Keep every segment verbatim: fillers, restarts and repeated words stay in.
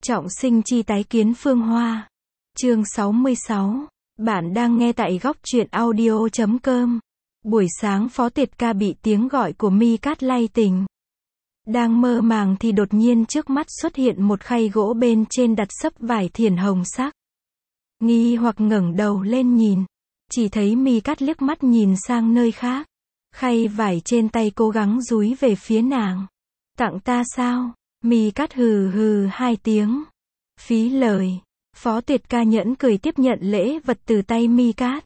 Trọng sinh chi tái kiến Phương Hoa. Chương sáu mươi sáu. Bạn đang nghe tại góc truyện audio chấm com. Buổi sáng Phó Tiệt Ca bị tiếng gọi của Mi Cát lay tỉnh. Đang mơ màng thì đột nhiên trước mắt xuất hiện một khay gỗ bên trên đặt xấp vải thiển hồng sắc. Nghi hoặc ngẩng đầu lên nhìn. Chỉ thấy Mi Cát liếc mắt nhìn sang nơi khác. Khay vải trên tay cố gắng dúi về phía nàng. Tặng ta sao? Mi Cát hừ hừ hai tiếng. Phí lời. Phó Tiệt Ca nhẫn cười tiếp nhận lễ vật từ tay Mi Cát.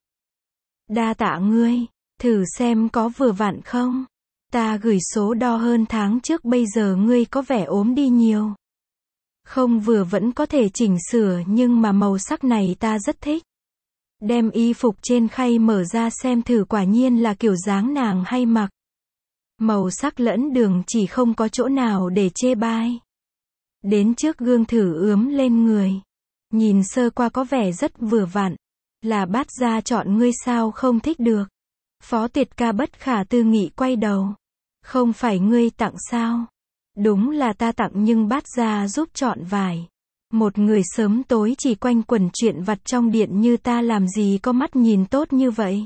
Đa tạ ngươi, thử xem có vừa vặn không? Ta gửi số đo hơn tháng trước, bây giờ ngươi có vẻ ốm đi nhiều. Không vừa vẫn có thể chỉnh sửa, nhưng mà màu sắc này ta rất thích. Đem y phục trên khay mở ra xem thử, quả nhiên là kiểu dáng nàng hay mặc. Màu sắc lẫn đường chỉ không có chỗ nào để chê bai. Đến trước gương thử ướm lên người. Nhìn sơ qua có vẻ rất vừa vặn. Là Bát Gia chọn ngươi sao không thích được? Phó Tiệt Ca bất khả tư nghị quay đầu. Không phải ngươi tặng sao? Đúng là ta tặng, nhưng Bát Gia giúp chọn vải. Một người sớm tối chỉ quanh quẩn chuyện vặt trong điện như ta làm gì có mắt nhìn tốt như vậy.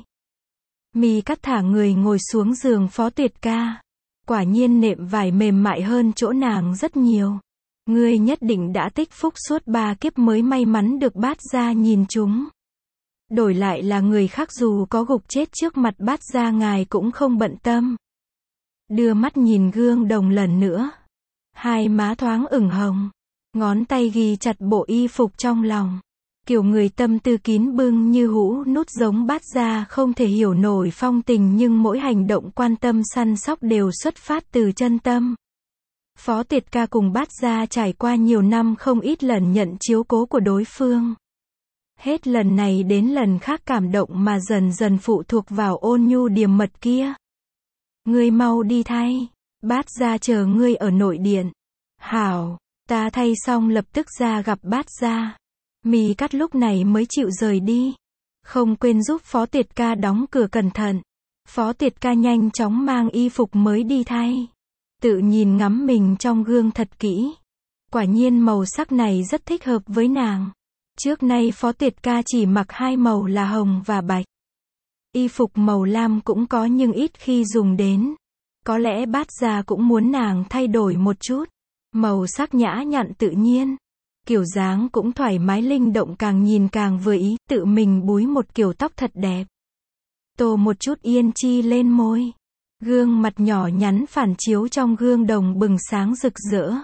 Mi Cát thả người ngồi xuống giường Phó Tiệt Ca. Quả nhiên nệm vải mềm mại hơn chỗ nàng rất nhiều. Ngươi nhất định đã tích phúc suốt ba kiếp mới may mắn được Bát Gia nhìn chúng. Đổi lại là người khác dù có gục chết trước mặt Bát Gia ngài cũng không bận tâm. Đưa mắt nhìn gương đồng lần nữa. Hai má thoáng ửng hồng. Ngón tay ghi chặt bộ y phục trong lòng. Kiểu người tâm tư kín bưng như hũ nút giống Bát Gia không thể hiểu nổi phong tình, nhưng mỗi hành động quan tâm săn sóc đều xuất phát từ chân tâm. Phó Tiệt Ca cùng Bát Gia trải qua nhiều năm không ít lần nhận chiếu cố của đối phương. Hết lần này đến lần khác cảm động mà dần dần phụ thuộc vào ôn nhu điềm mật kia. Ngươi mau đi thay. Bát Gia chờ ngươi ở nội điện. Hảo, ta thay xong lập tức ra gặp Bát Gia. Mi Cát lúc này mới chịu rời đi. Không quên giúp Phó Tiệt Ca đóng cửa cẩn thận. Phó Tiệt Ca nhanh chóng mang y phục mới đi thay. Tự nhìn ngắm mình trong gương thật kỹ. Quả nhiên màu sắc này rất thích hợp với nàng. Trước nay Phó Tiệt Ca chỉ mặc hai màu là hồng và bạch. Y phục màu lam cũng có nhưng ít khi dùng đến. Có lẽ Bát Gia cũng muốn nàng thay đổi một chút. Màu sắc nhã nhặn tự nhiên. Kiểu dáng cũng thoải mái linh động, càng nhìn càng vừa ý. Tự mình búi một kiểu tóc thật đẹp. Tô một chút yên chi lên môi. Gương mặt nhỏ nhắn phản chiếu trong gương đồng bừng sáng rực rỡ.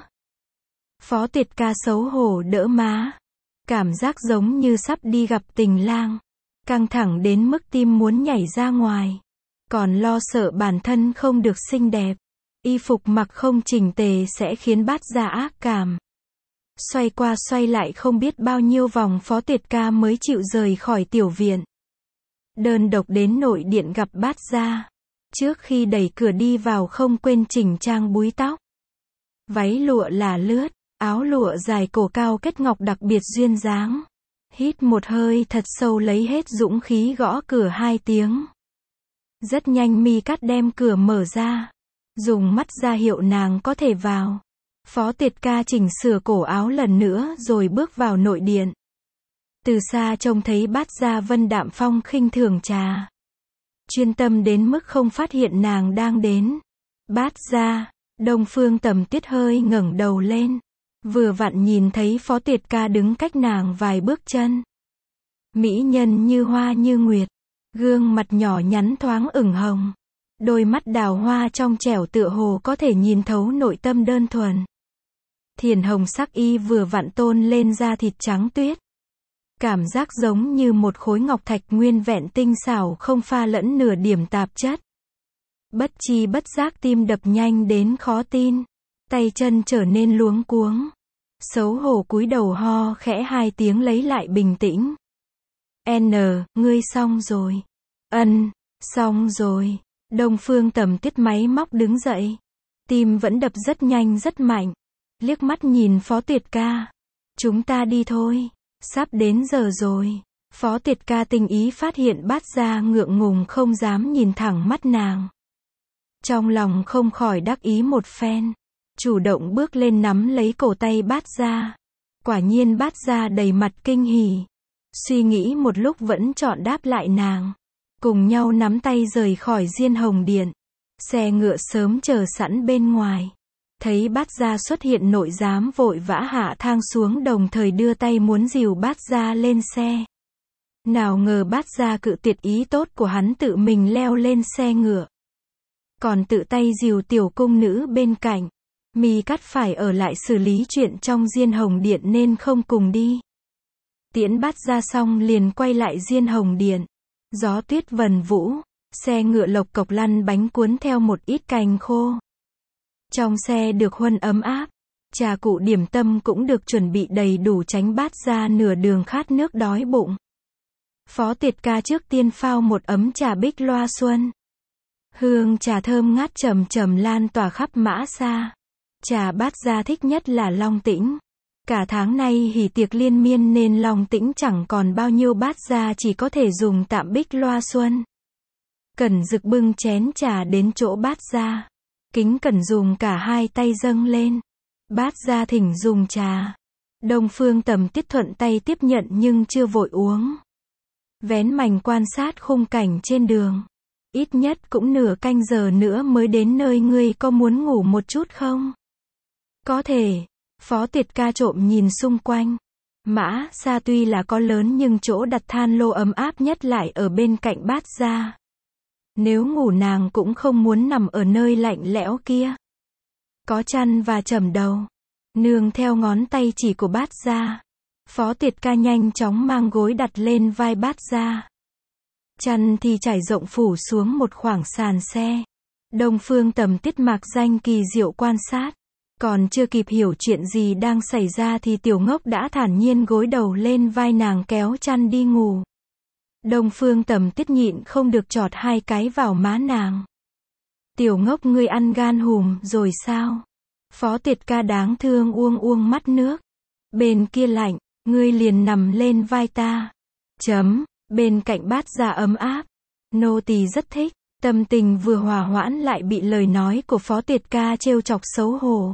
Phó Tiệt Ca xấu hổ đỡ má. Cảm giác giống như sắp đi gặp tình lang. Căng thẳng đến mức tim muốn nhảy ra ngoài. Còn lo sợ bản thân không được xinh đẹp. Y phục mặc không chỉnh tề sẽ khiến Bát Gia ác cảm. Xoay qua xoay lại không biết bao nhiêu vòng Phó Tiệt Ca mới chịu rời khỏi tiểu viện. Đơn độc đến nội điện gặp Bát Gia. Trước khi đẩy cửa đi vào không quên chỉnh trang búi tóc. Váy lụa là lướt, áo lụa dài cổ cao kết ngọc đặc biệt duyên dáng. Hít một hơi thật sâu lấy hết dũng khí gõ cửa hai tiếng. Rất nhanh Mi Cát đem cửa mở ra. Dùng mắt ra hiệu nàng có thể vào. Phó Tiệt Ca chỉnh sửa cổ áo lần nữa rồi bước vào nội điện. Từ xa trông thấy Bát Gia vân đạm phong khinh thưởng trà. Chuyên tâm đến mức không phát hiện nàng đang đến. Bát Gia. Đông Phương Tầm Tuyết hơi ngẩng đầu lên. Vừa vặn nhìn thấy Phó Tiệt Ca đứng cách nàng vài bước chân. Mỹ nhân như hoa như nguyệt. Gương mặt nhỏ nhắn thoáng ửng hồng. Đôi mắt đào hoa trong trẻo tựa hồ có thể nhìn thấu nội tâm đơn thuần. Thiển hồng sắc y vừa vặn tôn lên da thịt trắng tuyết. Cảm giác giống như một khối ngọc thạch nguyên vẹn tinh xảo, không pha lẫn nửa điểm tạp chất. Bất chi bất giác tim đập nhanh đến khó tin. Tay chân trở nên luống cuống. Xấu hổ cúi đầu ho khẽ hai tiếng lấy lại bình tĩnh. N, ngươi xong rồi. Ân, xong rồi. Đông Phương Tầm Tuyết máy móc đứng dậy. Tim vẫn đập rất nhanh rất mạnh. Liếc mắt nhìn Phó Tiệt Ca. Chúng ta đi thôi. Sắp đến giờ rồi. Phó Tiệt Ca tinh ý phát hiện Bát Gia ngượng ngùng không dám nhìn thẳng mắt nàng. Trong lòng không khỏi đắc ý một phen. Chủ động bước lên nắm lấy cổ tay Bát Gia. Quả nhiên Bát Gia đầy mặt kinh hỉ. Suy nghĩ một lúc vẫn chọn đáp lại nàng. Cùng nhau nắm tay rời khỏi Diên Hồng Điện. Xe ngựa sớm chờ sẵn bên ngoài. Thấy Bát Gia xuất hiện, nội giám vội vã hạ thang xuống, đồng thời đưa tay muốn dìu Bát Gia lên xe. Nào ngờ Bát Gia cự tuyệt ý tốt của hắn, tự mình leo lên xe ngựa. Còn tự tay dìu tiểu cung nữ bên cạnh. Mi Cát phải ở lại xử lý chuyện trong Diên Hồng Điện nên không cùng đi. Tiễn Bát Gia xong liền quay lại Diên Hồng Điện. Gió tuyết vần vũ, xe ngựa lộc cộc lăn bánh cuốn theo một ít cành khô. Trong xe được huân ấm áp, trà cụ điểm tâm cũng được chuẩn bị đầy đủ, tránh Bát Gia nửa đường khát nước đói bụng. Phó Tiệt Ca trước tiên phao một ấm trà bích loa xuân. Hương trà thơm ngát trầm trầm lan tỏa khắp Mã Sa. Trà Bát Gia thích nhất là Long Tĩnh. Cả tháng nay hỉ tiệc liên miên nên Long Tĩnh chẳng còn bao nhiêu, Bát Gia chỉ có thể dùng tạm bích loa xuân. Cẩn Dực bưng chén trà đến chỗ Bát Gia. Kính cẩn dùng cả hai tay dâng lên. Bát Gia thỉnh dùng trà. Đông Phương Tầm Tiết thuận tay tiếp nhận nhưng chưa vội uống. Vén mành quan sát khung cảnh trên đường. Ít nhất cũng nửa canh giờ nữa mới đến nơi, ngươi có muốn ngủ một chút không? Có thể. Phó Tiệt Ca trộm nhìn xung quanh. Mã Sa tuy là có lớn nhưng chỗ đặt than lô ấm áp nhất lại ở bên cạnh Bát Gia. Nếu ngủ nàng cũng không muốn nằm ở nơi lạnh lẽo kia. Có chăn và chẩm đầu. Nương theo ngón tay chỉ của Bát Gia. Phó Tiệt Ca nhanh chóng mang gối đặt lên vai Bát Gia. Chăn thì trải rộng phủ xuống một khoảng sàn xe. Đông Phương Tầm Tiết mạc danh kỳ diệu quan sát. Còn chưa kịp hiểu chuyện gì đang xảy ra thì tiểu ngốc đã thản nhiên gối đầu lên vai nàng, kéo chăn đi ngủ. Đông Phương Tầm Tiết nhịn không được chọt hai cái vào má nàng. Tiểu ngốc, ngươi ăn gan hùm rồi sao? Phó Tiệt Ca đáng thương uông uông mắt nước. Bên kia lạnh, ngươi liền nằm lên vai ta. Chấm, bên cạnh Bát Gia ấm áp. Nô tỳ rất thích. Tâm tình vừa hòa hoãn lại bị lời nói của Phó Tiệt Ca trêu chọc xấu hổ.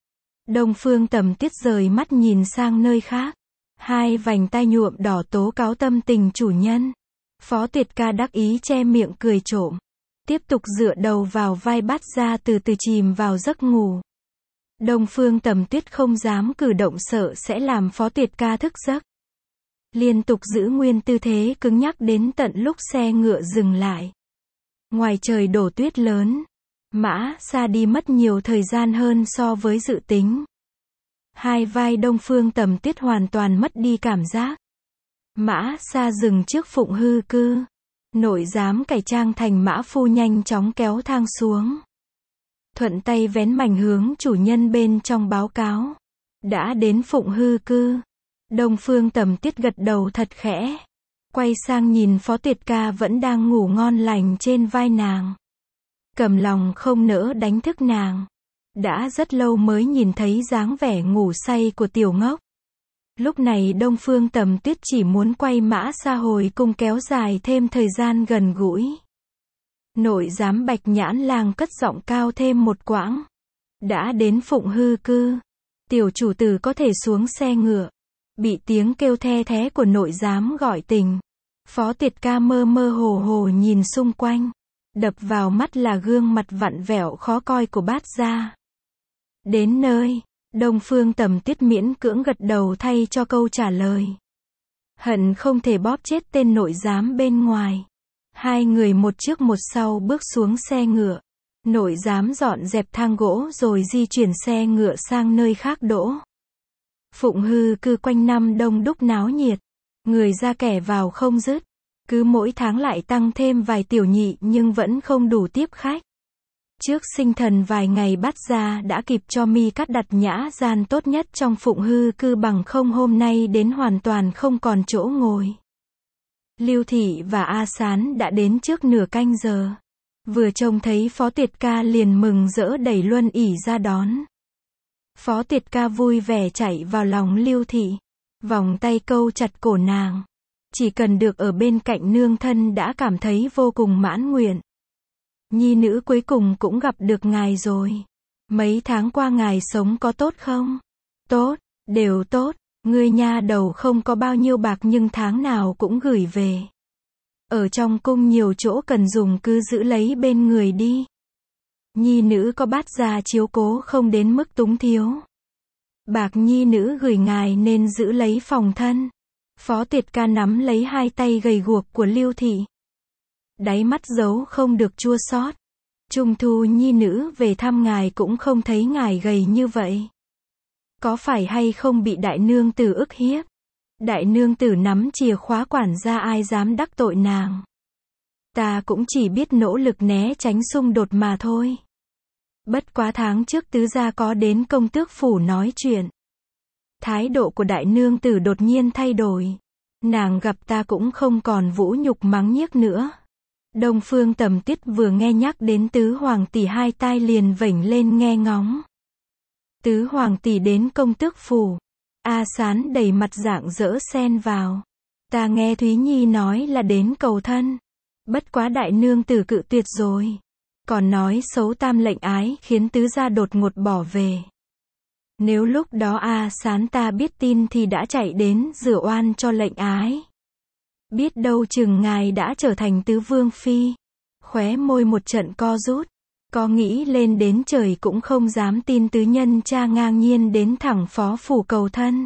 Đông Phương Tầm Tiết rời mắt nhìn sang nơi khác. Hai vành tai nhuộm đỏ tố cáo tâm tình chủ nhân. Phó Tiệt Ca đắc ý che miệng cười trộm. Tiếp tục dựa đầu vào vai Bát Gia, từ từ chìm vào giấc ngủ. Đông Phương Tầm Tiết không dám cử động, sợ sẽ làm Phó Tiệt Ca thức giấc. Liên tục giữ nguyên tư thế cứng nhắc đến tận lúc xe ngựa dừng lại. Ngoài trời đổ tuyết lớn. Mã Sa đi mất nhiều thời gian hơn so với dự tính. Hai vai Đông Phương Tầm Tiết hoàn toàn mất đi cảm giác. Mã Sa dừng trước Phụng Hư Cư. Nội giám cải trang thành mã phu nhanh chóng kéo thang xuống. Thuận tay vén mành hướng chủ nhân bên trong báo cáo. Đã đến Phụng Hư Cư. Đông Phương Tầm Tiết gật đầu thật khẽ. Quay sang nhìn Phó Tiệt Ca vẫn đang ngủ ngon lành trên vai nàng. Cầm lòng không nỡ đánh thức nàng. Đã rất lâu mới nhìn thấy dáng vẻ ngủ say của tiểu ngốc. Lúc này Đông Phương Tầm Tiết chỉ muốn quay Mã Sa hồi cung, kéo dài thêm thời gian gần gũi. Nội giám Bạch Nhãn Lang cất giọng cao thêm một quãng. Đã đến Phụng Hư Cư. Tiểu chủ tử có thể xuống xe ngựa. Bị tiếng kêu the thé của nội giám gọi tỉnh. Phó Tiệt Ca mơ mơ hồ hồ nhìn xung quanh. Đập vào mắt là gương mặt vặn vẹo khó coi của Bát Gia. Đến nơi, Đông Phương Tầm Tiết miễn cưỡng gật đầu thay cho câu trả lời. Hận không thể bóp chết tên nội giám bên ngoài. Hai người một trước một sau bước xuống xe ngựa. Nội giám dọn dẹp thang gỗ rồi di chuyển xe ngựa sang nơi khác đỗ. Phụng Hư Cư quanh năm đông đúc náo nhiệt. Người ra kẻ vào không dứt. Cứ mỗi tháng lại tăng thêm vài tiểu nhị nhưng vẫn không đủ tiếp khách. Trước sinh thần vài ngày Bát Gia đã kịp cho Mi Cát đặt nhã gian tốt nhất trong Phụng Hư Cư, bằng không hôm nay đến hoàn toàn không còn chỗ ngồi. Lưu Thị và A Sán đã đến trước nửa canh giờ. Vừa trông thấy Phó Tiệt Ca liền mừng rỡ đẩy luân ỷ ra đón. Phó Tiệt Ca vui vẻ chạy vào lòng Lưu Thị. Vòng tay câu chặt cổ nàng. Chỉ cần được ở bên cạnh nương thân đã cảm thấy vô cùng mãn nguyện. Nhi nữ cuối cùng cũng gặp được ngài rồi. Mấy tháng qua ngài sống có tốt không? Tốt, đều tốt. Ngươi nha đầu không có bao nhiêu bạc nhưng tháng nào cũng gửi về. Ở trong cung nhiều chỗ cần dùng cứ giữ lấy bên người đi. Nhi nữ có Bát gia chiếu cố không đến mức túng thiếu. Bạc nhi nữ gửi ngài nên giữ lấy phòng thân. Phó Tiệt Ca nắm lấy hai tay gầy guộc của Lưu Thị. Đáy mắt giấu không được chua xót. Trung thu nhi nữ về thăm ngài cũng không thấy ngài gầy như vậy. Có phải hay không bị đại nương tử ức hiếp? Đại nương tử nắm chìa khóa quản gia ai dám đắc tội nàng. Ta cũng chỉ biết nỗ lực né tránh xung đột mà thôi. Bất quá tháng trước tứ gia có đến công tước phủ nói chuyện. Thái độ của đại nương tử đột nhiên thay đổi. Nàng gặp ta cũng không còn vũ nhục mắng nhiếc nữa. Đông Phương Tầm Tiết vừa nghe nhắc đến tứ hoàng tỷ hai tai liền vểnh lên nghe ngóng. Tứ hoàng tỷ đến công tước phủ. A Sán đầy mặt rạng rỡ xen vào. Ta nghe Thúy Nhi nói là đến cầu thân. Bất quá đại nương tử cự tuyệt rồi. Còn nói xấu tam lệnh ái khiến tứ gia đột ngột bỏ về. Nếu lúc đó A Sán ta biết tin thì đã chạy đến rửa oan cho lệnh ái. Biết đâu chừng ngài đã trở thành tứ vương phi. Khóe môi một trận co rút. Có nghĩ lên đến trời cũng không dám tin tứ nhân cha ngang nhiên đến thẳng phó phủ cầu thân.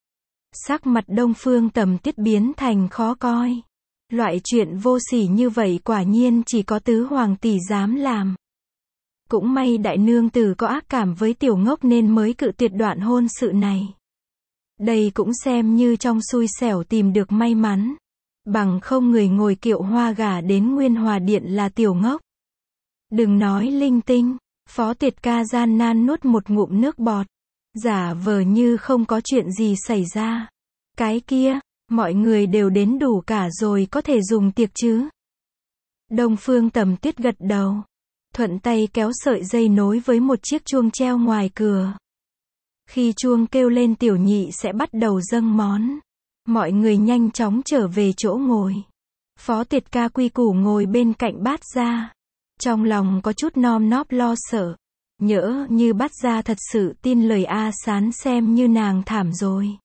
Sắc mặt Đông Phương Tầm Tiết biến thành khó coi. Loại chuyện vô sỉ như vậy quả nhiên chỉ có tứ hoàng tỷ dám làm. Cũng may đại nương tử có ác cảm với tiểu ngốc nên mới cự tuyệt đoạn hôn sự này. Đây cũng xem như trong xui xẻo tìm được may mắn. Bằng không người ngồi kiệu hoa gả đến Nguyên Hòa Điện là tiểu ngốc. Đừng nói linh tinh. Phó Tiệt Ca gian nan nuốt một ngụm nước bọt. Giả vờ như không có chuyện gì xảy ra. Cái kia, mọi người đều đến đủ cả rồi có thể dùng tiệc chứ. Đông Phương Tầm Tiết gật đầu. Thuận tay kéo sợi dây nối với một chiếc chuông treo ngoài cửa. Khi chuông kêu lên tiểu nhị sẽ bắt đầu dâng món. Mọi người nhanh chóng trở về chỗ ngồi. Phó Tiệt Ca quy củ ngồi bên cạnh Bát gia. Trong lòng có chút nom nóp lo sợ. Nhỡ như Bát gia thật sự tin lời A Sán xem như nàng thảm rồi.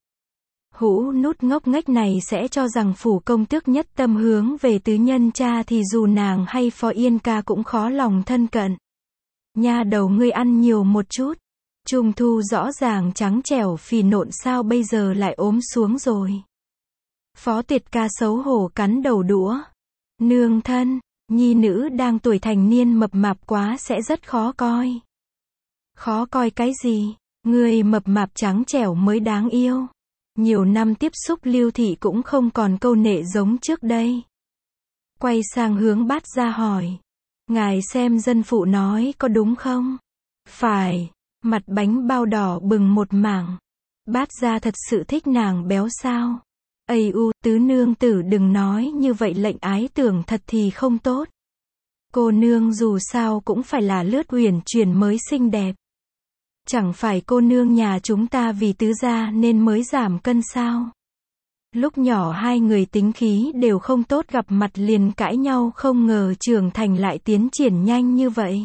Hũ nút ngốc nghếch này sẽ cho rằng phủ công tước nhất tâm hướng về tứ nhân cha thì dù nàng hay Phó Yên Ca cũng khó lòng thân cận. Nha đầu ngươi ăn nhiều một chút. Trung thu rõ ràng trắng trẻo phì nộn sao bây giờ lại ốm xuống rồi. Phó Tiệt Ca xấu hổ cắn đầu đũa. Nương thân, nhi nữ đang tuổi thành niên mập mạp quá sẽ rất khó coi. Khó coi cái gì? Người mập mạp trắng trẻo mới đáng yêu. Nhiều năm tiếp xúc Lưu Thị cũng không còn câu nệ giống trước đây. Quay sang hướng Bát gia hỏi. Ngài xem dân phụ nói có đúng không? Phải. Mặt bánh bao đỏ bừng một mảng. Bát gia thật sự thích nàng béo sao? Ây u, tứ nương tử đừng nói như vậy lệnh ái tưởng thật thì không tốt. Cô nương dù sao cũng phải là lướt uyển chuyển mới xinh đẹp. Chẳng phải cô nương nhà chúng ta vì tứ gia nên mới giảm cân sao? Lúc nhỏ hai người tính khí đều không tốt gặp mặt liền cãi nhau không ngờ trưởng thành lại tiến triển nhanh như vậy.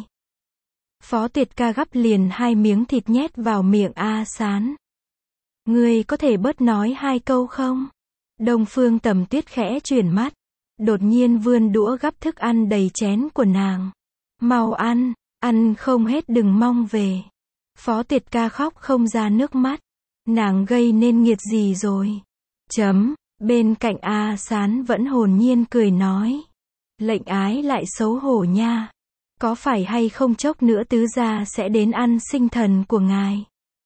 Phó Tiệt Ca gắp liền hai miếng thịt nhét vào miệng A Sán. Ngươi có thể bớt nói hai câu không? Đông Phương Tầm Tiết khẽ chuyển mắt. Đột nhiên vươn đũa gắp thức ăn đầy chén của nàng. Mau ăn, ăn không hết đừng mong về. Phó Tiệt Ca khóc không ra nước mắt. Nàng gây nên nghiệt gì rồi? Chấm, bên cạnh A Sán vẫn hồn nhiên cười nói. Lệnh ái lại xấu hổ nha. Có phải hay không chốc nữa tứ gia sẽ đến ăn sinh thần của ngài?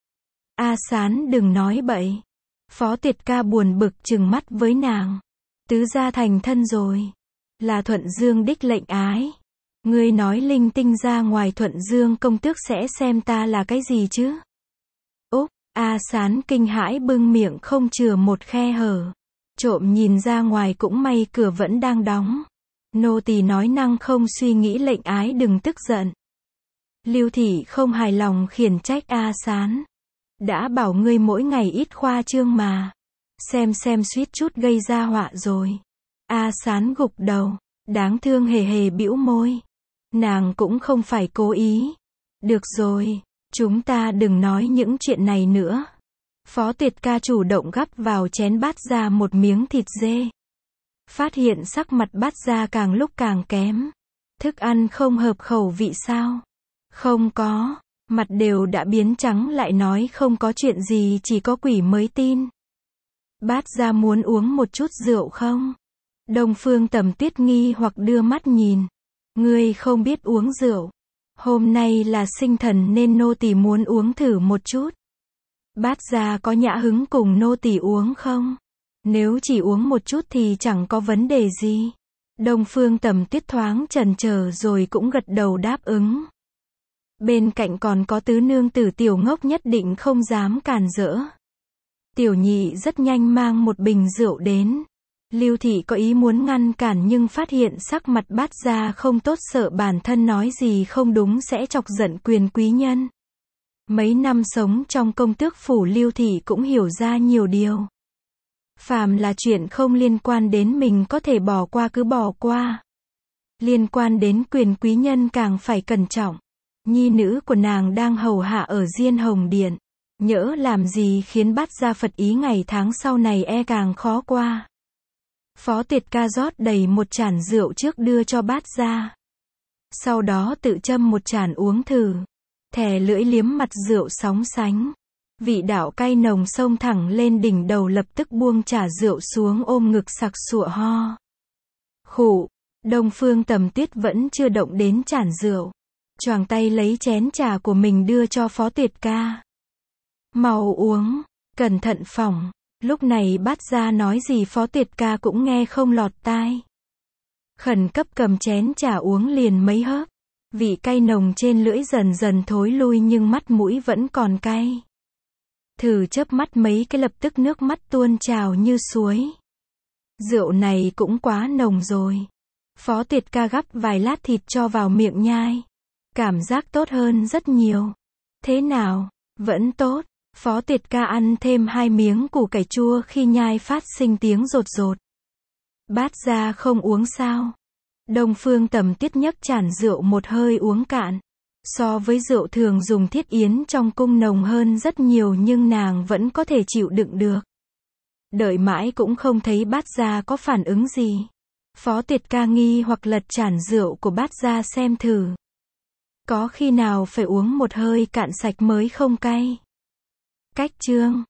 A Sán đừng nói bậy. Phó Tiệt Ca buồn bực trừng mắt với nàng. Tứ gia thành thân rồi. Là Thuận Dương đích lệnh ái. Ngươi nói linh tinh ra ngoài Thuận Dương công tước sẽ xem ta là cái gì chứ? Úp, A Sán kinh hãi bưng miệng không chừa một khe hở. Trộm nhìn ra ngoài cũng may cửa vẫn đang đóng. Nô tỳ nói năng không suy nghĩ lệnh ái đừng tức giận. Lưu Thị không hài lòng khiển trách A Sán. Đã bảo ngươi mỗi ngày ít khoa trương mà. Xem xem suýt chút gây ra họa rồi. A Sán gục đầu. Đáng thương hề hề bĩu môi. Nàng cũng không phải cố ý. Được rồi, chúng ta đừng nói những chuyện này nữa. Phó Tuyệt ca chủ động gắp vào chén Bát Gia một miếng thịt dê. Phát hiện sắc mặt Bát Gia càng lúc càng kém. Thức ăn không hợp khẩu vị sao? Không có. Mặt đều đã biến trắng lại nói không có chuyện gì, chỉ có quỷ mới tin. Bát Gia muốn uống một chút rượu không? Đông Phương Tầm Tuyết nghi hoặc đưa mắt nhìn. Ngươi không biết uống rượu. Hôm nay là sinh thần nên nô tỳ muốn uống thử một chút. Bát Gia có nhã hứng cùng nô tỳ uống không? Nếu chỉ uống một chút thì chẳng có vấn đề gì. Đông Phương Tầm Tuyết thoáng chần chờ rồi cũng gật đầu đáp ứng. Bên cạnh còn có tứ nương tử Tiểu Ngốc nhất định không dám cản rỡ. Tiểu Nhị rất nhanh mang một bình rượu đến. Lưu Thị có ý muốn ngăn cản nhưng phát hiện sắc mặt Bát Gia không tốt, sợ bản thân nói gì không đúng sẽ chọc giận quyền quý nhân. Mấy năm sống trong công tước phủ, Lưu Thị cũng hiểu ra nhiều điều. Phàm là chuyện không liên quan đến mình có thể bỏ qua cứ bỏ qua. Liên quan đến quyền quý nhân càng phải cẩn trọng. Nhi nữ của nàng đang hầu hạ ở Diên Hồng Điện. Nhỡ làm gì khiến Bát Gia phật ý, ngày tháng sau này e càng khó qua. Phó Tuyệt ca rót đầy một chản rượu trước đưa cho Bát Gia. Sau đó tự châm một chản uống thử. Thè lưỡi liếm mặt rượu sóng sánh. Vị đạo cay nồng xông thẳng lên đỉnh đầu, lập tức buông chả rượu xuống ôm ngực sặc sụa ho. Khụ, Đông Phương Tầm Tuyết vẫn chưa động đến chản rượu. Choàng tay lấy chén trà của mình đưa cho Phó Tuyệt ca. Mau uống, cẩn thận phỏng. Lúc này Bát Gia nói gì Phó Tuyệt ca cũng nghe không lọt tai. Khẩn cấp cầm chén trà uống liền mấy hớp. Vị cay nồng trên lưỡi dần dần thối lui nhưng mắt mũi vẫn còn cay. Thử chớp mắt mấy cái lập tức nước mắt tuôn trào như suối. Rượu này cũng quá nồng rồi. Phó Tuyệt ca gắp vài lát thịt cho vào miệng nhai. Cảm giác tốt hơn rất nhiều. Thế nào? Vẫn tốt. Phó Tuyệt ca ăn thêm hai miếng củ cải chua khi nhai phát sinh tiếng rột rột. Bát Gia không uống sao? Đông Phương Tầm Tuyết nhấc chản rượu một hơi uống cạn. So với rượu thường dùng thiết yến trong cung nồng hơn rất nhiều nhưng nàng vẫn có thể chịu đựng được. Đợi mãi cũng không thấy Bát Gia có phản ứng gì. Phó Tuyệt ca nghi hoặc lật chản rượu của Bát Gia xem thử. Có khi nào phải uống một hơi cạn sạch mới không cay. Cách chương